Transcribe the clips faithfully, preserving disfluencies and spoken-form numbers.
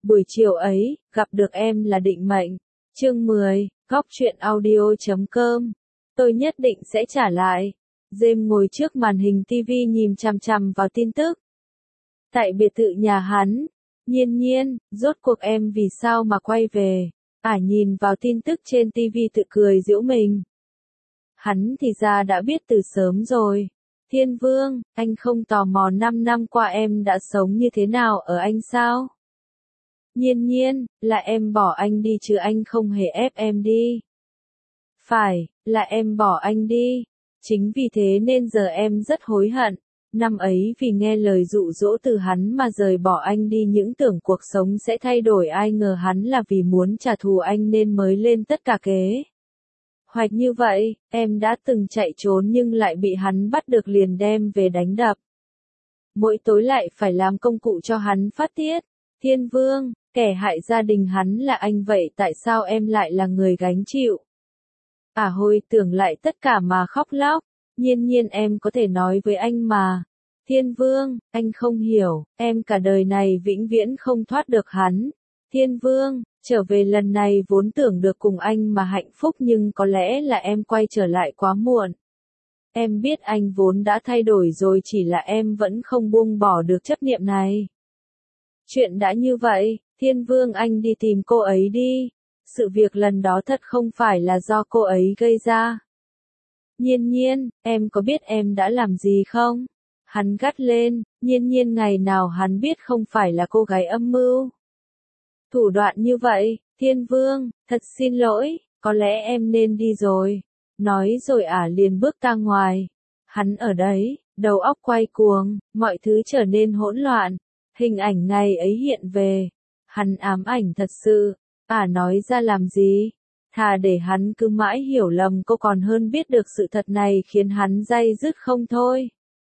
Buổi chiều ấy, gặp được em là định mệnh. Chương mười, góc truyện audio chấm com. Tôi nhất định sẽ trả lại. James ngồi trước màn hình ti vi nhìn chằm chằm vào tin tức. Tại biệt thự nhà hắn. Nhiên nhiên, rốt cuộc em vì sao mà quay về? Ả nhìn vào tin tức trên ti vi tự cười giễu mình. Hắn thì ra đã biết từ sớm rồi. Thiên Vương, anh không tò mò năm năm qua em đã sống như thế nào ở Anh sao? Nhiên nhiên, là em bỏ anh đi chứ anh không hề ép em đi. Phải, là em bỏ anh đi. Chính vì thế nên giờ em rất hối hận. Năm ấy vì nghe lời dụ dỗ từ hắn mà rời bỏ anh đi, những tưởng cuộc sống sẽ thay đổi, ai ngờ hắn là vì muốn trả thù anh nên mới lên tất cả kế hoạch như vậy. Em đã từng chạy trốn nhưng lại bị hắn bắt được liền đem về đánh đập. Mỗi tối lại phải làm công cụ cho hắn phát tiết. Thiên Vương, kẻ hại gia đình hắn là anh, vậy tại sao em lại là người gánh chịu? À hồi tưởng lại tất cả mà khóc lóc. Nhiên nhiên, em có thể nói với anh mà. Thiên Vương, anh không hiểu, em cả đời này vĩnh viễn không thoát được hắn. Thiên Vương, trở về lần này vốn tưởng được cùng anh mà hạnh phúc, nhưng có lẽ là em quay trở lại quá muộn. Em biết anh vốn đã thay đổi rồi, chỉ là em vẫn không buông bỏ được chấp niệm này. Chuyện đã như vậy, Thiên Vương, anh đi tìm cô ấy đi. Sự việc lần đó thật không phải là do cô ấy gây ra. Nhiên nhiên, em có biết em đã làm gì không? Hắn gắt lên. Nhiên nhiên, ngày nào hắn biết không phải là cô gái âm mưu thủ đoạn như vậy. Thiên Vương, thật xin lỗi, có lẽ em nên đi rồi. Nói rồi Ả liền bước ra ngoài. Hắn ở đấy, đầu óc quay cuồng, mọi thứ trở nên hỗn loạn. Hình ảnh ngày ấy hiện về. Hắn ám ảnh thật sự. Ả nói ra làm gì? Thà để hắn cứ mãi hiểu lầm cô còn hơn biết được sự thật này khiến hắn day dứt không thôi.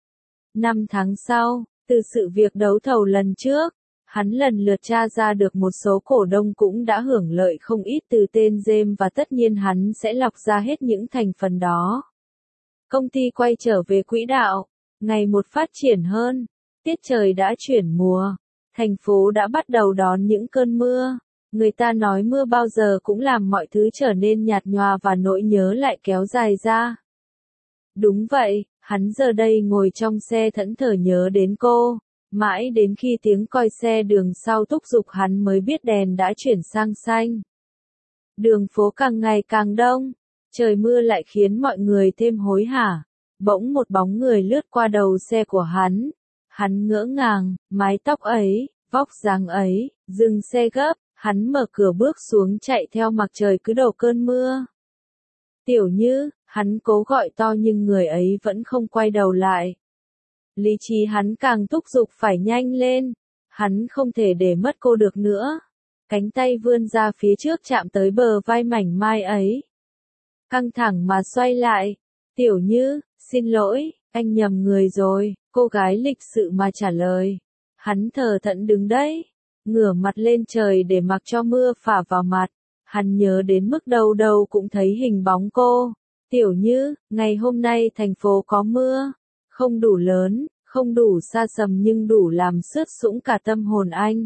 Năm tháng sau, từ sự việc đấu thầu lần trước, hắn lần lượt tra ra được một số cổ đông cũng đã hưởng lợi không ít từ tên James, và tất nhiên hắn sẽ lọc ra hết những thành phần đó. Công ty quay trở về quỹ đạo, ngày một phát triển hơn. Tiết trời đã chuyển mùa, thành phố đã bắt đầu đón những cơn mưa. Người ta nói mưa bao giờ cũng làm mọi thứ trở nên nhạt nhòa và nỗi nhớ lại kéo dài ra. Đúng vậy, hắn giờ đây ngồi trong xe thẫn thờ nhớ đến cô. Mãi đến khi tiếng còi xe đường sau thúc giục hắn mới biết đèn đã chuyển sang xanh. Đường phố càng ngày càng đông, trời mưa lại khiến mọi người thêm hối hả. Bỗng một bóng người lướt qua đầu xe của hắn. Hắn ngỡ ngàng, mái tóc ấy, vóc dáng ấy, dừng xe gấp, hắn mở cửa bước xuống chạy theo mặc trời cứ đổ cơn mưa. Tiểu Như, hắn cố gọi to nhưng người ấy vẫn không quay đầu lại. Lý trí hắn càng thúc giục phải nhanh lên, hắn không thể để mất cô được nữa. Cánh tay vươn ra phía trước chạm tới bờ vai mảnh mai ấy. Căng thẳng mà xoay lại. Tiểu Như, xin lỗi, anh nhầm người rồi, cô gái lịch sự mà trả lời. Hắn thờ thẫn đứng đấy, ngửa mặt lên trời để mặc cho mưa phả vào mặt. Hắn nhớ đến mức đâu đâu cũng thấy hình bóng cô. Tiểu Như, ngày hôm nay thành phố có mưa. Không đủ lớn, không đủ xa xăm nhưng đủ làm sướt sũng cả tâm hồn anh.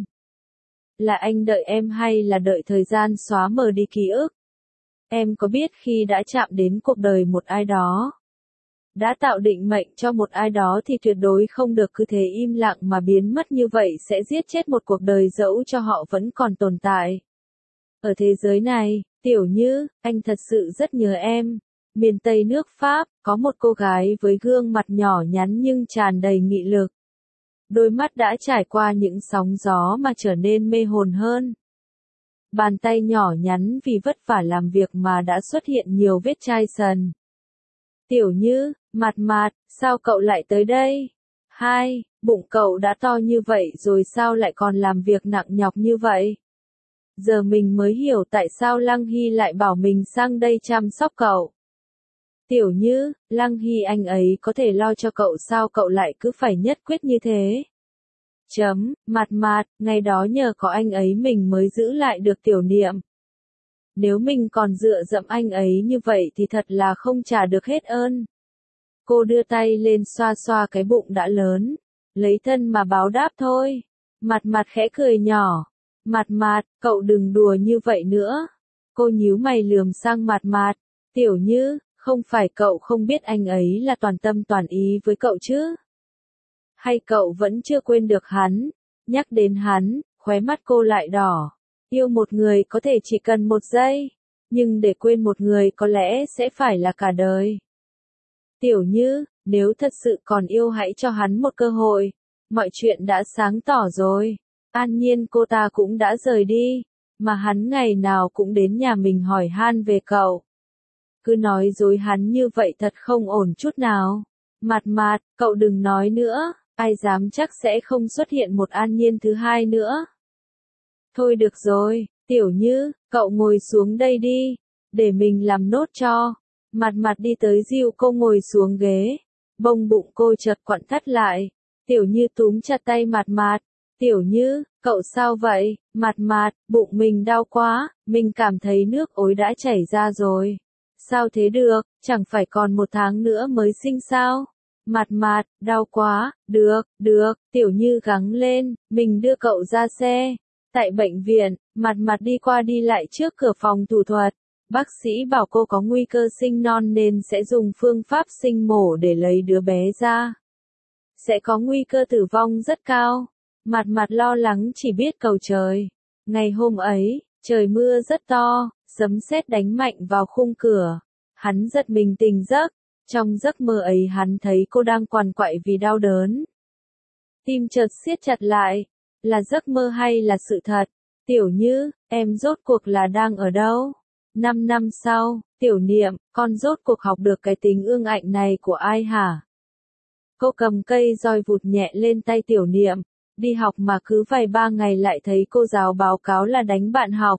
Là anh đợi em hay là đợi thời gian xóa mờ đi ký ức? Em có biết khi đã chạm đến cuộc đời một ai đó, đã tạo định mệnh cho một ai đó thì tuyệt đối không được cứ thế im lặng mà biến mất như vậy, sẽ giết chết một cuộc đời dẫu cho họ vẫn còn tồn tại. Ở thế giới này, Tiểu Như, anh thật sự rất nhớ em. Miền Tây nước Pháp, có một cô gái với gương mặt nhỏ nhắn nhưng tràn đầy nghị lực. Đôi mắt đã trải qua những sóng gió mà trở nên mê hồn hơn. Bàn tay nhỏ nhắn vì vất vả làm việc mà đã xuất hiện nhiều vết chai sần. Tiểu Như, Mạt Mạt, sao cậu lại tới đây? Hai, bụng cậu đã to như vậy rồi sao lại còn làm việc nặng nhọc như vậy? Giờ mình mới hiểu tại sao Lăng Hy lại bảo mình sang đây chăm sóc cậu. Tiểu Như, Lăng Hy anh ấy có thể lo cho cậu sao cậu lại cứ phải nhất quyết như thế? Chấm, Mạt Mạt, ngày đó nhờ có anh ấy mình mới giữ lại được Tiểu Niệm. Nếu mình còn dựa dẫm anh ấy như vậy thì thật là không trả được hết ơn. Cô đưa tay lên xoa xoa cái bụng đã lớn, lấy thân mà báo đáp thôi. Mạt Mạt khẽ cười nhỏ. Mạt Mạt, cậu đừng đùa như vậy nữa. Cô nhíu mày lườm sang Mạt Mạt. Tiểu Như, không phải cậu không biết anh ấy là toàn tâm toàn ý với cậu chứ? Hay cậu vẫn chưa quên được hắn? Nhắc đến hắn, khóe mắt cô lại đỏ. Yêu một người có thể chỉ cần một giây, nhưng để quên một người có lẽ sẽ phải là cả đời. Tiểu Như, nếu thật sự còn yêu hãy cho hắn một cơ hội. Mọi chuyện đã sáng tỏ rồi. An nhiên cô ta cũng đã rời đi, mà hắn ngày nào cũng đến nhà mình hỏi han về cậu. Cứ nói dối hắn như vậy thật không ổn chút nào. Mạt Mạt, cậu đừng nói nữa, ai dám chắc sẽ không xuất hiện một An Nhiên thứ hai nữa. Thôi được rồi, Tiểu Như, cậu ngồi xuống đây đi, để mình làm nốt cho. Mạt Mạt đi tới dìu cô ngồi xuống ghế, bông bụng cô chợt quặn thắt lại. Tiểu Như túm chặt tay Mạt Mạt. Tiểu Như, cậu sao vậy? Mạt Mạt, bụng mình đau quá, mình cảm thấy nước ối đã chảy ra rồi. Sao thế được, chẳng phải còn một tháng nữa mới sinh sao? Mạt Mạt, đau quá, được, được, Tiểu Như gắng lên, mình đưa cậu ra xe. Tại bệnh viện, Mạt Mạt đi qua đi lại trước cửa phòng thủ thuật. Bác sĩ bảo cô có nguy cơ sinh non nên sẽ dùng phương pháp sinh mổ để lấy đứa bé ra. Sẽ có nguy cơ tử vong rất cao. Mạt Mạt lo lắng chỉ biết cầu trời. Ngày hôm ấy, trời mưa rất to, sấm sét đánh mạnh vào khung cửa. Hắn giật mình tỉnh giấc. Trong giấc mơ ấy hắn thấy cô đang quằn quại vì đau đớn. Tim chợt siết chặt lại. Là giấc mơ hay là sự thật? Tiểu Như, em rốt cuộc là đang ở đâu? Năm năm sau, Tiểu Niệm, con rốt cuộc học được cái tính ương ngạnh này của ai hả? Cô cầm cây roi vụt nhẹ lên tay Tiểu Niệm. Đi học mà cứ vài ba ngày lại thấy cô giáo báo cáo là đánh bạn học.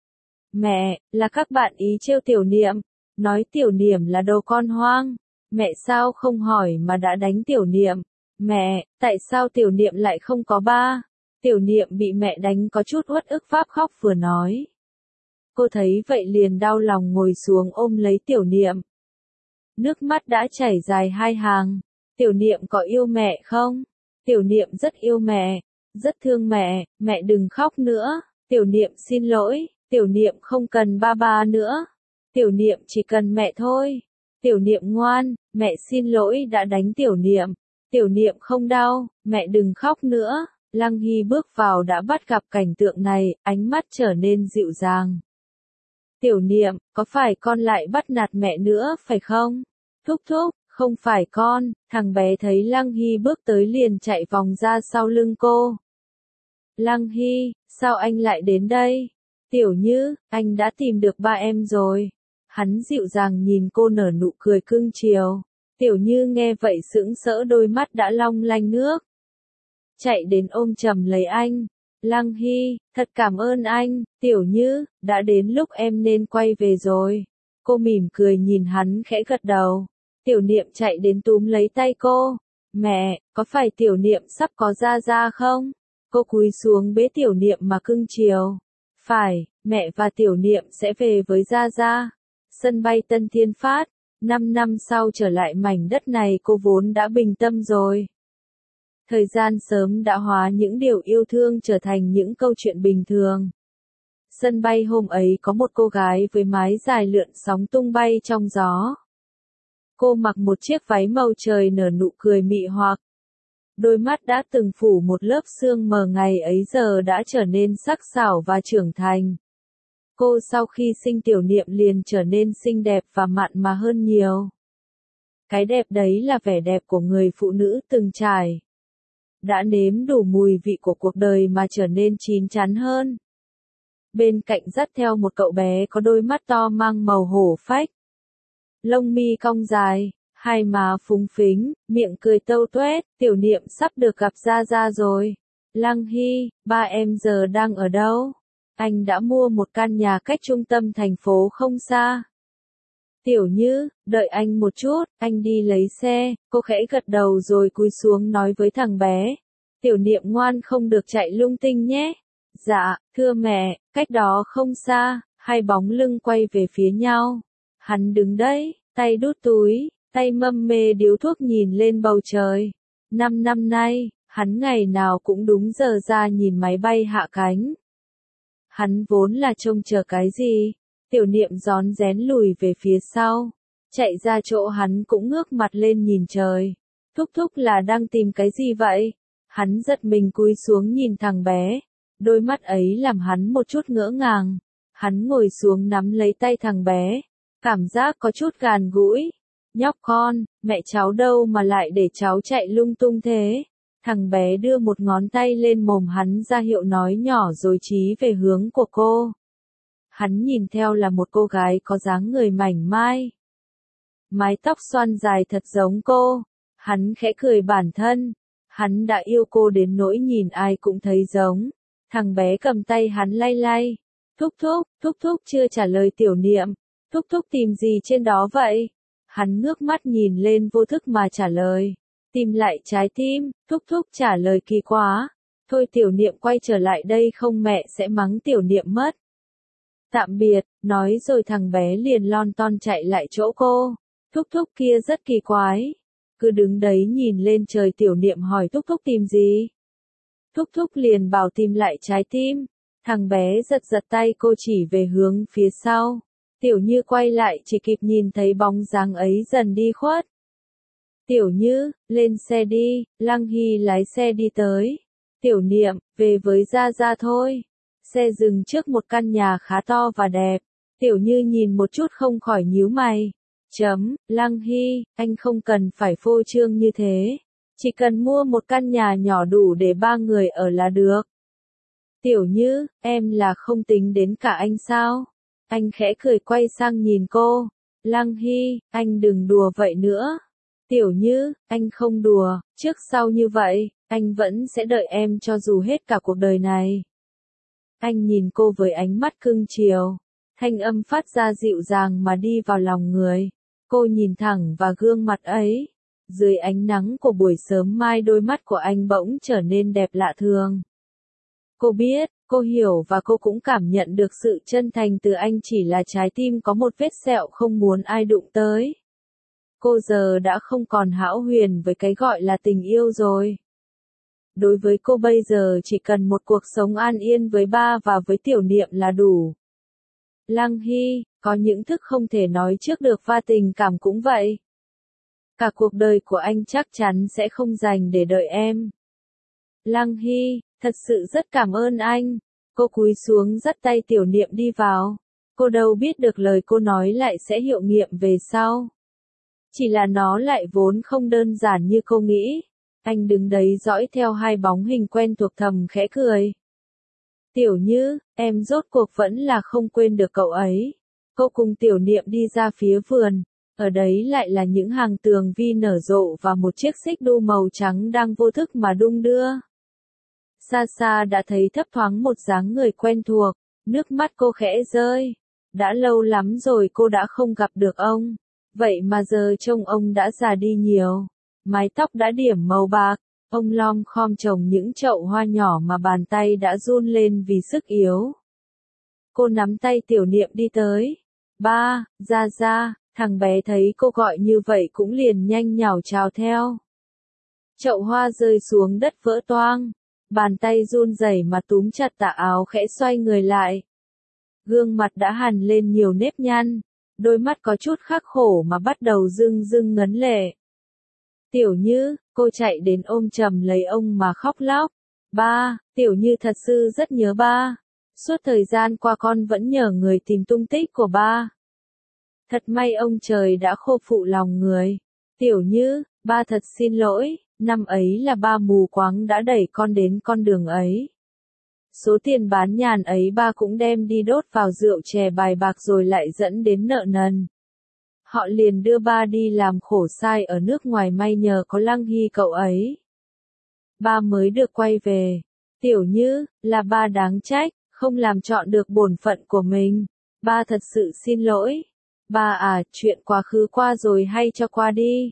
Mẹ, là các bạn ý trêu Tiểu Niệm, nói Tiểu Niệm là đồ con hoang. Mẹ sao không hỏi mà đã đánh Tiểu Niệm? Mẹ, tại sao Tiểu Niệm lại không có ba? Tiểu Niệm bị mẹ đánh có chút uất ức pháp khóc vừa nói. Cô thấy vậy liền đau lòng ngồi xuống ôm lấy Tiểu Niệm. Nước mắt đã chảy dài hai hàng. Tiểu Niệm có yêu mẹ không? Tiểu Niệm rất yêu mẹ, rất thương mẹ, mẹ đừng khóc nữa. Tiểu Niệm xin lỗi, Tiểu Niệm không cần ba ba nữa. Tiểu Niệm chỉ cần mẹ thôi. Tiểu Niệm ngoan, mẹ xin lỗi đã đánh Tiểu Niệm. Tiểu Niệm không đau, mẹ đừng khóc nữa. Lăng Hy bước vào đã bắt gặp cảnh tượng này, ánh mắt trở nên dịu dàng. Tiểu Niệm, có phải con lại bắt nạt mẹ nữa phải không? Thúc thúc, không phải con. Thằng bé thấy Lăng Hy bước tới liền chạy vòng ra sau lưng cô. Lăng Hy, sao anh lại đến đây? Tiểu Như, anh đã tìm được ba em rồi. Hắn dịu dàng nhìn cô nở nụ cười cưng chiều. Tiểu Như nghe vậy sững sỡ đôi mắt đã long lanh nước. Chạy đến ôm chầm lấy anh. Lăng Hy, thật cảm ơn anh. Tiểu Như, đã đến lúc em nên quay về rồi. Cô mỉm cười nhìn hắn khẽ gật đầu. Tiểu Niệm chạy đến túm lấy tay cô. Mẹ, có phải Tiểu Niệm sắp có ra ra không? Cô cúi xuống bế Tiểu Niệm mà cưng chiều. Phải, mẹ và Tiểu Niệm sẽ về với Gia Gia. Sân bay Tân Thiên Phát. Năm năm sau trở lại mảnh đất này cô vốn đã bình tâm rồi. Thời gian sớm đã hóa những điều yêu thương trở thành những câu chuyện bình thường. Sân bay hôm ấy có một cô gái với mái dài lượn sóng tung bay trong gió. Cô mặc một chiếc váy màu trời nở nụ cười mị hoặc. Đôi mắt đã từng phủ một lớp sương mờ ngày ấy giờ đã trở nên sắc sảo và trưởng thành. Cô sau khi sinh Tiểu Niệm liền trở nên xinh đẹp và mặn mà hơn nhiều. Cái đẹp đấy là vẻ đẹp của người phụ nữ từng trải. Đã nếm đủ mùi vị của cuộc đời mà trở nên chín chắn hơn. Bên cạnh dắt theo một cậu bé có đôi mắt to mang màu hổ phách. Lông mi cong dài, hai má phúng phính, miệng cười tâu tuét, Tiểu Niệm sắp được gặp Gia Gia rồi. Lăng Hy, ba em giờ đang ở đâu? Anh đã mua một căn nhà cách trung tâm thành phố không xa. Tiểu Như, đợi anh một chút, anh đi lấy xe. Cô khẽ gật đầu rồi cúi xuống nói với thằng bé. Tiểu Niệm ngoan không được chạy lung tung nhé. Dạ, thưa mẹ, cách đó không xa. Hai bóng lưng quay về phía nhau. Hắn đứng đấy, tay đút túi, tay mâm mê điếu thuốc nhìn lên bầu trời. Năm năm nay, hắn ngày nào cũng đúng giờ ra nhìn máy bay hạ cánh. Hắn vốn là trông chờ cái gì? Tiểu Niệm rón rén lùi về phía sau. Chạy ra chỗ hắn cũng ngước mặt lên nhìn trời. Thúc thúc là đang tìm cái gì vậy? Hắn giật mình cúi xuống nhìn thằng bé. Đôi mắt ấy làm hắn một chút ngỡ ngàng. Hắn ngồi xuống nắm lấy tay thằng bé. Cảm giác có chút gần gũi. Nhóc con, mẹ cháu đâu mà lại để cháu chạy lung tung thế? Thằng bé đưa một ngón tay lên mồm hắn ra hiệu nói nhỏ rồi chí về hướng của cô. Hắn nhìn theo là một cô gái có dáng người mảnh mai. Mái tóc xoăn dài thật giống cô. Hắn khẽ cười bản thân. Hắn đã yêu cô đến nỗi nhìn ai cũng thấy giống. Thằng bé cầm tay hắn lay lay. Thúc thúc, thúc thúc chưa trả lời Tiểu Niệm. Thúc thúc tìm gì trên đó vậy? Hắn ngước mắt nhìn lên vô thức mà trả lời. Tìm lại trái tim, thúc thúc trả lời kỳ quá. Thôi Tiểu Niệm quay trở lại đây không mẹ sẽ mắng Tiểu Niệm mất. Tạm biệt, nói rồi thằng bé liền lon ton chạy lại chỗ cô. Thúc thúc kia rất kỳ quái. Cứ đứng đấy nhìn lên trời Tiểu Niệm hỏi thúc thúc tìm gì? Thúc thúc liền bảo tìm lại trái tim. Thằng bé giật giật tay cô chỉ về hướng phía sau. Tiểu Như quay lại chỉ kịp nhìn thấy bóng dáng ấy dần đi khuất. Tiểu Như, lên xe đi, Lăng Hy lái xe đi tới. Tiểu Niệm, về với Gia Gia thôi. Xe dừng trước một căn nhà khá to và đẹp. Tiểu Như nhìn một chút không khỏi nhíu mày. Chấm, Lăng Hy, anh không cần phải phô trương như thế. Chỉ cần mua một căn nhà nhỏ đủ để ba người ở là được. Tiểu Như, em là không tính đến cả anh sao? Anh khẽ cười quay sang nhìn cô. Lăng Hy, anh đừng đùa vậy nữa. Tiểu Như, anh không đùa, trước sau như vậy, anh vẫn sẽ đợi em cho dù hết cả cuộc đời này. Anh nhìn cô với ánh mắt cưng chiều. Thanh âm phát ra dịu dàng mà đi vào lòng người. Cô nhìn thẳng vào gương mặt ấy. Dưới ánh nắng của buổi sớm mai đôi mắt của anh bỗng trở nên đẹp lạ thường. Cô biết, cô hiểu và cô cũng cảm nhận được sự chân thành từ anh chỉ là trái tim có một vết sẹo không muốn ai đụng tới. Cô giờ đã không còn hão huyền với cái gọi là tình yêu rồi. Đối với cô bây giờ chỉ cần một cuộc sống an yên với ba và với Tiểu Niệm là đủ. Lăng Hy, có những thức không thể nói trước được và tình cảm cũng vậy. Cả cuộc đời của anh chắc chắn sẽ không dành để đợi em. Lăng Hy, thật sự rất cảm ơn anh. Cô cúi xuống dắt tay Tiểu Niệm đi vào. Cô đâu biết được lời cô nói lại sẽ hiệu nghiệm về sau. Chỉ là nó lại vốn không đơn giản như cô nghĩ. Anh đứng đấy dõi theo hai bóng hình quen thuộc thầm khẽ cười. Tiểu Như, em rốt cuộc vẫn là không quên được cậu ấy. Cô cùng Tiểu Niệm đi ra phía vườn. Ở đấy lại là những hàng tường vi nở rộ và một chiếc xích đu màu trắng đang vô thức mà đung đưa. Xa xa đã thấy thấp thoáng một dáng người quen thuộc, nước mắt cô khẽ rơi. Đã lâu lắm rồi cô đã không gặp được ông. Vậy mà giờ trông ông đã già đi nhiều. Mái tóc đã điểm màu bạc. Ông lom khom trồng những chậu hoa nhỏ mà bàn tay đã run lên vì sức yếu. Cô nắm tay Tiểu Niệm đi tới. Ba, Gia Gia, thằng bé thấy cô gọi như vậy cũng liền nhanh nhảu chào theo. Chậu hoa rơi xuống đất vỡ toang. Bàn tay run rẩy mà túm chặt tà áo khẽ xoay người lại. Gương mặt đã hằn lên nhiều nếp nhăn. Đôi mắt có chút khắc khổ mà bắt đầu rưng rưng ngấn lệ. Tiểu Như, cô chạy đến ôm chầm lấy ông mà khóc lóc. Ba, Tiểu Như thật sự rất nhớ ba. Suốt thời gian qua con vẫn nhờ người tìm tung tích của ba. Thật may ông trời đã khô phụ lòng người. Tiểu Như, ba thật xin lỗi, năm ấy là ba mù quáng đã đẩy con đến con đường ấy. Số tiền bán nhàn ấy ba cũng đem đi đốt vào rượu chè bài bạc rồi lại dẫn đến nợ nần. Họ liền đưa ba đi làm khổ sai ở nước ngoài may nhờ có Lăng Hy cậu ấy. Ba mới được quay về. Tiểu Như, là ba đáng trách, không làm trọn được bổn phận của mình. Ba thật sự xin lỗi. Ba à, chuyện quá khứ qua rồi hay cho qua đi.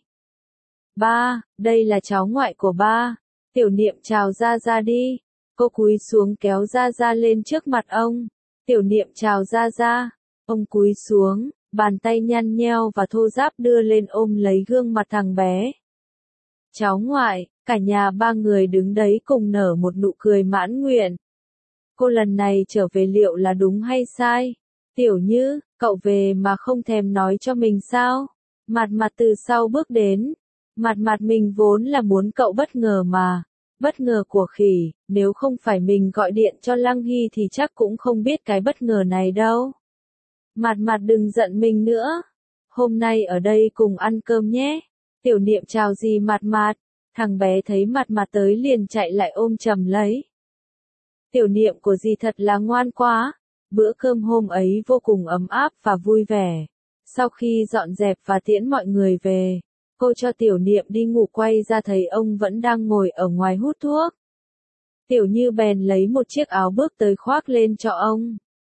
Ba, đây là cháu ngoại của ba. Tiểu Niệm chào Gia Gia đi. Cô cúi xuống kéo Gia Gia lên trước mặt ông. Tiểu Niệm chào Gia Gia. Ông cúi xuống, bàn tay nhăn nheo và thô ráp đưa lên ôm lấy gương mặt thằng bé. Cháu ngoại, cả nhà ba người đứng đấy cùng nở một nụ cười mãn nguyện. cô lần này trở về liệu là đúng hay sai? Tiểu Như, cậu về mà không thèm nói cho mình sao? Mạt Mạt từ sau bước đến. Mạt Mạt mình vốn là muốn cậu bất ngờ mà. Bất ngờ của khỉ, nếu không phải mình gọi điện cho Lăng Hy thì chắc cũng không biết cái bất ngờ này đâu. Mạt Mạt đừng giận mình nữa. Hôm nay ở đây cùng ăn cơm nhé. Tiểu Niệm chào dì Mạt Mạt. Thằng bé thấy Mạt Mạt tới liền chạy lại ôm chầm lấy. Tiểu Niệm của dì thật là ngoan quá. Bữa cơm hôm ấy vô cùng ấm áp và vui vẻ. Sau khi dọn dẹp và tiễn mọi người về, cô cho Tiểu Niệm đi ngủ quay ra thấy ông vẫn đang ngồi ở ngoài hút thuốc. Tiểu Như bèn lấy một chiếc áo bước tới khoác lên cho ông.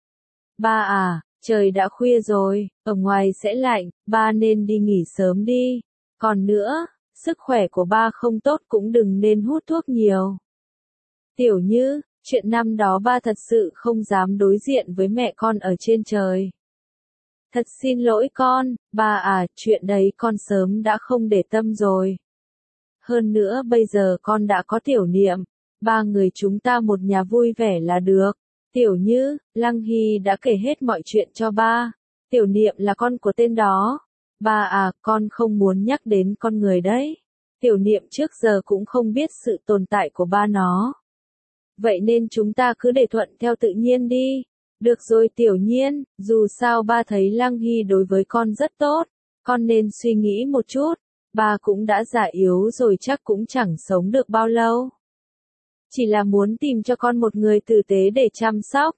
Ba à, trời đã khuya rồi, ở ngoài sẽ lạnh, ba nên đi nghỉ sớm đi. Còn nữa, sức khỏe của ba không tốt cũng đừng nên hút thuốc nhiều. Tiểu Như, chuyện năm đó ba thật sự không dám đối diện với mẹ con ở trên trời. Thật xin lỗi con, ba à, chuyện đấy con sớm đã không để tâm rồi. Hơn nữa bây giờ con đã có Tiểu Niệm, ba người chúng ta một nhà vui vẻ là được. Tiểu Như, Lăng Hy đã kể hết mọi chuyện cho ba. Tiểu Niệm là con của tên đó. Ba à, con không muốn nhắc đến con người đấy. Tiểu Niệm trước giờ cũng không biết sự tồn tại của ba nó. Vậy nên chúng ta cứ để thuận theo tự nhiên đi. Được rồi Tiểu Nhiên, dù sao ba thấy Lăng Hy đối với con rất tốt. Con nên suy nghĩ một chút. Ba cũng đã già yếu rồi chắc cũng chẳng sống được bao lâu. Chỉ là muốn tìm cho con một người tử tế để chăm sóc.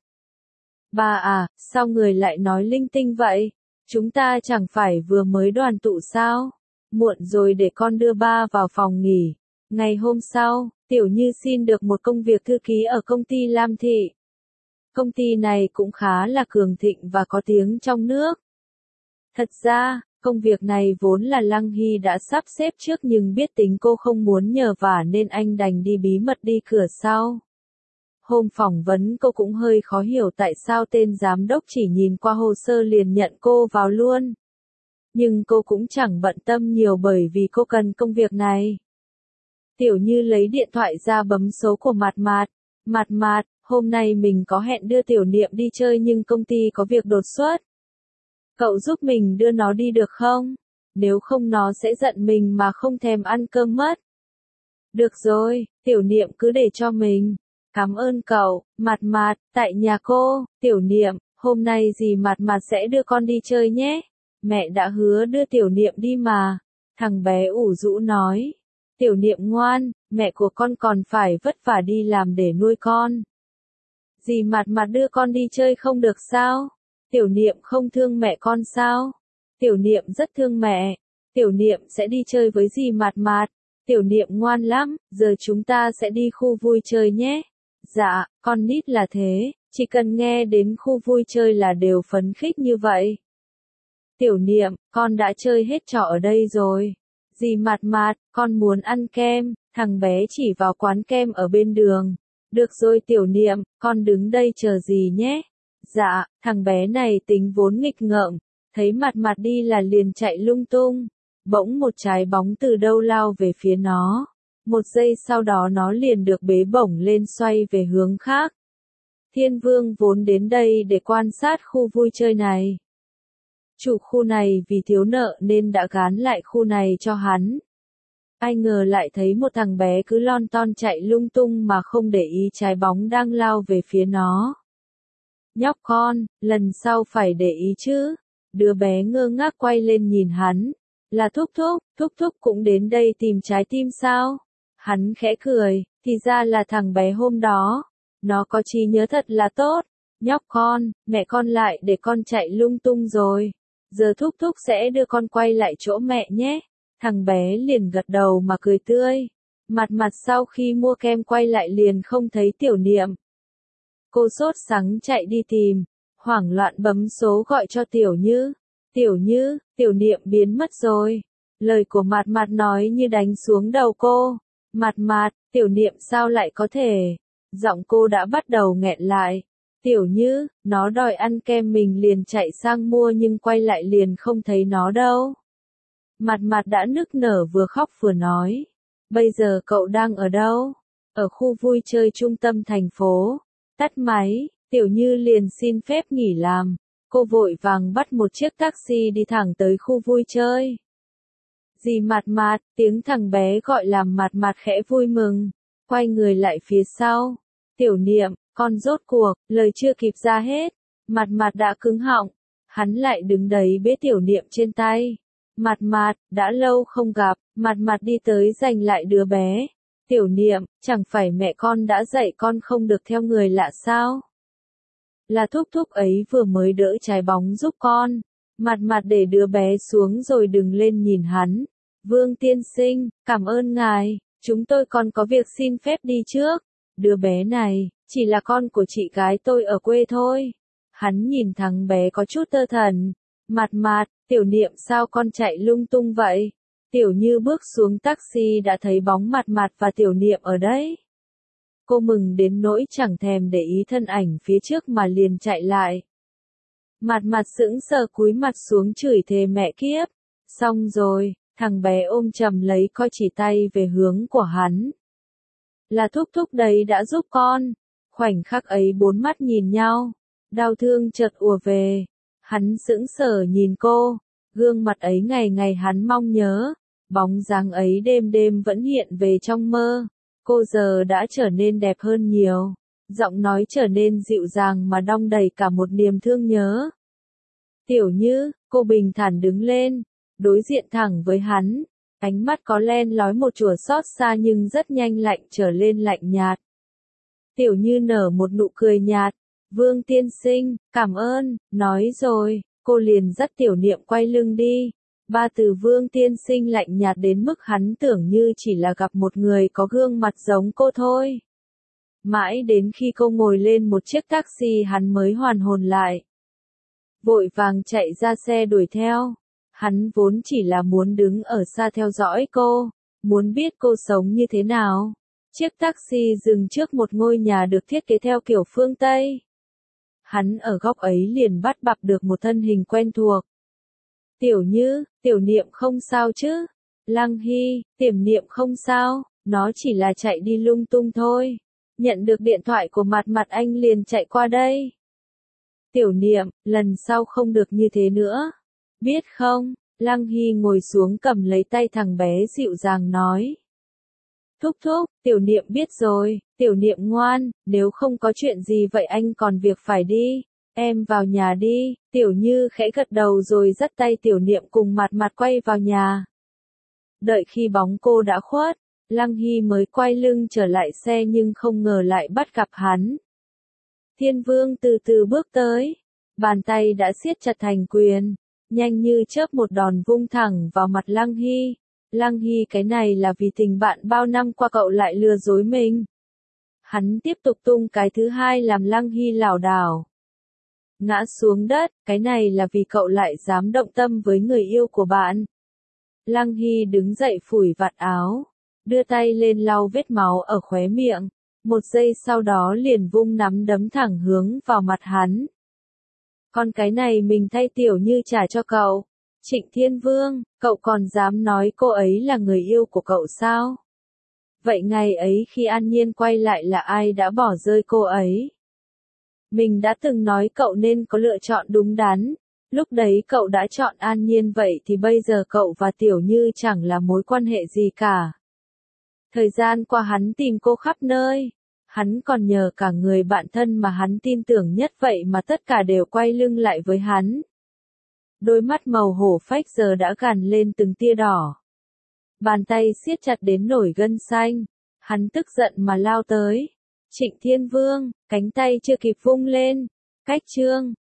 Ba à, sao người lại nói linh tinh vậy? Chúng ta chẳng phải vừa mới đoàn tụ sao? Muộn rồi để con đưa ba vào phòng nghỉ. Ngày hôm sau, Tiểu Như xin được một công việc thư ký ở công ty Lam Thị. Công ty này cũng khá là cường thịnh và có tiếng trong nước. Thật ra, công việc này vốn là Lăng Hy đã sắp xếp trước nhưng biết tính cô không muốn nhờ vả nên anh đành đi bí mật đi cửa sau. Hôm phỏng vấn cô cũng hơi khó hiểu tại sao tên giám đốc chỉ nhìn qua hồ sơ liền nhận cô vào luôn. Nhưng cô cũng chẳng bận tâm nhiều bởi vì cô cần công việc này. Tiểu Như lấy điện thoại ra bấm số của Mạt Mạt. Mạt Mạt, hôm nay mình có hẹn đưa Tiểu Niệm đi chơi nhưng công ty có việc đột xuất. Cậu giúp mình đưa nó đi được không? Nếu không nó sẽ giận mình mà không thèm ăn cơm mất. Được rồi, Tiểu Niệm cứ để cho mình. Cảm ơn cậu, Mạt Mạt, tại nhà cô. Tiểu Niệm, hôm nay dì Mạt Mạt sẽ đưa con đi chơi nhé. Mẹ đã hứa đưa Tiểu Niệm đi mà. Thằng bé ủ rũ nói. Tiểu Niệm ngoan, mẹ của con còn phải vất vả đi làm để nuôi con. Dì Mạt Mạt đưa con đi chơi không được sao? Tiểu Niệm không thương mẹ con sao? Tiểu Niệm rất thương mẹ. Tiểu Niệm sẽ đi chơi với dì Mạt Mạt. Tiểu Niệm ngoan lắm, giờ chúng ta sẽ đi khu vui chơi nhé. Dạ, con nít là thế, chỉ cần nghe đến khu vui chơi là đều phấn khích như vậy. Tiểu Niệm, con đã chơi hết trò ở đây rồi. Dì Mạt Mạt, con muốn ăn kem, thằng bé chỉ vào quán kem ở bên đường. Được rồi Tiểu Niệm, con đứng đây chờ dì nhé. Dạ, thằng bé này tính vốn nghịch ngợm, thấy Mạt Mạt đi là liền chạy lung tung. Bỗng một trái bóng từ đâu lao về phía nó. Một giây sau đó nó liền được bế bổng lên xoay về hướng khác. Thiên Vương vốn đến đây để quan sát khu vui chơi này. Chủ khu này vì thiếu nợ nên đã gán lại khu này cho hắn. Ai ngờ lại thấy một thằng bé cứ lon ton chạy lung tung mà không để ý trái bóng đang lao về phía nó. Nhóc con, lần sau phải để ý chứ. Đứa bé ngơ ngác quay lên nhìn hắn. Là Thúc Thúc, Thúc Thúc cũng đến đây tìm trái tim sao? Hắn khẽ cười, thì ra là thằng bé hôm đó. Nó có trí nhớ thật là tốt. Nhóc con, mẹ con lại để con chạy lung tung rồi. Giờ Thúc Thúc sẽ đưa con quay lại chỗ mẹ nhé. Thằng bé liền gật đầu mà cười tươi. Mặt mặt sau khi mua kem quay lại liền không thấy Tiểu Niệm. Cô sốt sắng chạy đi tìm, hoảng loạn bấm số gọi cho Tiểu Như. Tiểu Như, Tiểu Niệm biến mất rồi. Lời của Mạt Mạt nói như đánh xuống đầu cô. Mạt Mạt, Tiểu Niệm sao lại có thể? Giọng cô đã bắt đầu nghẹn lại. Tiểu Như, nó đòi ăn kem mình liền chạy sang mua nhưng quay lại liền không thấy nó đâu. Mạt Mạt đã nức nở vừa khóc vừa nói. Bây giờ cậu đang ở đâu? Ở khu vui chơi trung tâm thành phố. Tắt máy, Tiểu Như liền xin phép nghỉ làm. Cô vội vàng bắt một chiếc taxi đi thẳng tới khu vui chơi. Dì Mạt Mạt, tiếng thằng bé gọi làm Mạt Mạt khẽ vui mừng, quay người lại phía sau. Tiểu Niệm, con rốt cuộc, lời chưa kịp ra hết, Mạt Mạt đã cứng họng, hắn lại đứng đấy bế Tiểu Niệm trên tay. Mạt Mạt, đã lâu không gặp, Mạt Mạt đi tới giành lại đứa bé. Tiểu Niệm, chẳng phải mẹ con đã dạy con không được theo người lạ sao? Là thúc thúc ấy vừa mới đỡ trái bóng giúp con. Mạt Mạt để đứa bé xuống rồi đứng lên nhìn hắn. Vương tiên sinh, cảm ơn ngài, chúng tôi còn có việc xin phép đi trước. Đứa bé này, chỉ là con của chị gái tôi ở quê thôi. Hắn nhìn thằng bé có chút tơ thần. Mạt Mạt, Tiểu Niệm sao con chạy lung tung vậy? Tiểu Như bước xuống taxi đã thấy bóng Mạt Mạt và Tiểu Niệm ở đấy. Cô mừng đến nỗi chẳng thèm để ý thân ảnh phía trước mà liền chạy lại. Mạt Mạt sững sờ cúi mặt xuống chửi thề mẹ kiếp. Xong rồi, thằng bé ôm chầm lấy coi chỉ tay về hướng của hắn. Là thúc thúc đấy đã giúp con. Khoảnh khắc ấy bốn mắt nhìn nhau. Đau thương chợt ùa về. Hắn sững sờ nhìn cô. Gương mặt ấy ngày ngày hắn mong nhớ. Bóng dáng ấy đêm đêm vẫn hiện về trong mơ. Cô giờ đã trở nên đẹp hơn nhiều. Giọng nói trở nên dịu dàng mà đong đầy cả một niềm thương nhớ. Tiểu Như, cô bình thản đứng lên. Đối diện thẳng với hắn. Ánh mắt có len lói một chùa xót xa nhưng rất nhanh lạnh trở lên lạnh nhạt. Tiểu Như nở một nụ cười nhạt. Vương tiên sinh, cảm ơn, nói rồi, cô liền dắt Tiểu Niệm quay lưng đi. Ba từ Vương tiên sinh lạnh nhạt đến mức hắn tưởng như chỉ là gặp một người có gương mặt giống cô thôi. Mãi đến khi cô ngồi lên một chiếc taxi hắn mới hoàn hồn lại. Vội vàng chạy ra xe đuổi theo. Hắn vốn chỉ là muốn đứng ở xa theo dõi cô, muốn biết cô sống như thế nào. Chiếc taxi dừng trước một ngôi nhà được thiết kế theo kiểu phương Tây. Hắn ở góc ấy liền bắt gặp được một thân hình quen thuộc. Tiểu Như, Tiểu Niệm không sao chứ? Lăng Hy, Tiểu Niệm không sao, nó chỉ là chạy đi lung tung thôi. Nhận được điện thoại của Mạt Mạt anh liền chạy qua đây. Tiểu Niệm, lần sau không được như thế nữa. Biết không? Lăng Hy ngồi xuống cầm lấy tay thằng bé dịu dàng nói. Thúc thúc, Tiểu Niệm biết rồi, Tiểu Niệm ngoan, nếu không có chuyện gì vậy anh còn việc phải đi. Em vào nhà đi, Tiểu Như khẽ gật đầu rồi dắt tay Tiểu Niệm cùng Mạt Mạt quay vào nhà. Đợi khi bóng cô đã khuất, Lăng Hy mới quay lưng trở lại xe nhưng không ngờ lại bắt gặp hắn. Thiên Vương từ từ bước tới, bàn tay đã siết chặt thành quyền, nhanh như chớp một đòn vung thẳng vào mặt Lăng Hy. Lăng Hy, cái này là vì tình bạn bao năm qua cậu lại lừa dối mình. Hắn tiếp tục tung cái thứ hai làm Lăng Hy lảo đảo ngã xuống đất, cái này là vì cậu lại dám động tâm với người yêu của bạn. Lăng Hy đứng dậy phủi vạt áo, đưa tay lên lau vết máu ở khóe miệng, một giây sau đó liền vung nắm đấm thẳng hướng vào mặt hắn. Còn cái này mình thay Tiểu Như trả cho cậu. Trịnh Thiên Vương, cậu còn dám nói cô ấy là người yêu của cậu sao? Vậy ngày ấy khi An Nhiên quay lại là ai đã bỏ rơi cô ấy? Mình đã từng nói cậu nên có lựa chọn đúng đắn. Lúc đấy cậu đã chọn An Nhiên vậy thì bây giờ cậu và Tiểu Như chẳng là mối quan hệ gì cả. Thời gian qua hắn tìm cô khắp nơi. Hắn còn nhờ cả người bạn thân mà hắn tin tưởng nhất vậy mà tất cả đều quay lưng lại với hắn. Đôi mắt màu hổ phách giờ đã gằn lên từng tia đỏ. Bàn tay siết chặt đến nổi gân xanh. Hắn tức giận mà lao tới. Trịnh Thiên Vương, cánh tay chưa kịp vung lên. Cách chương.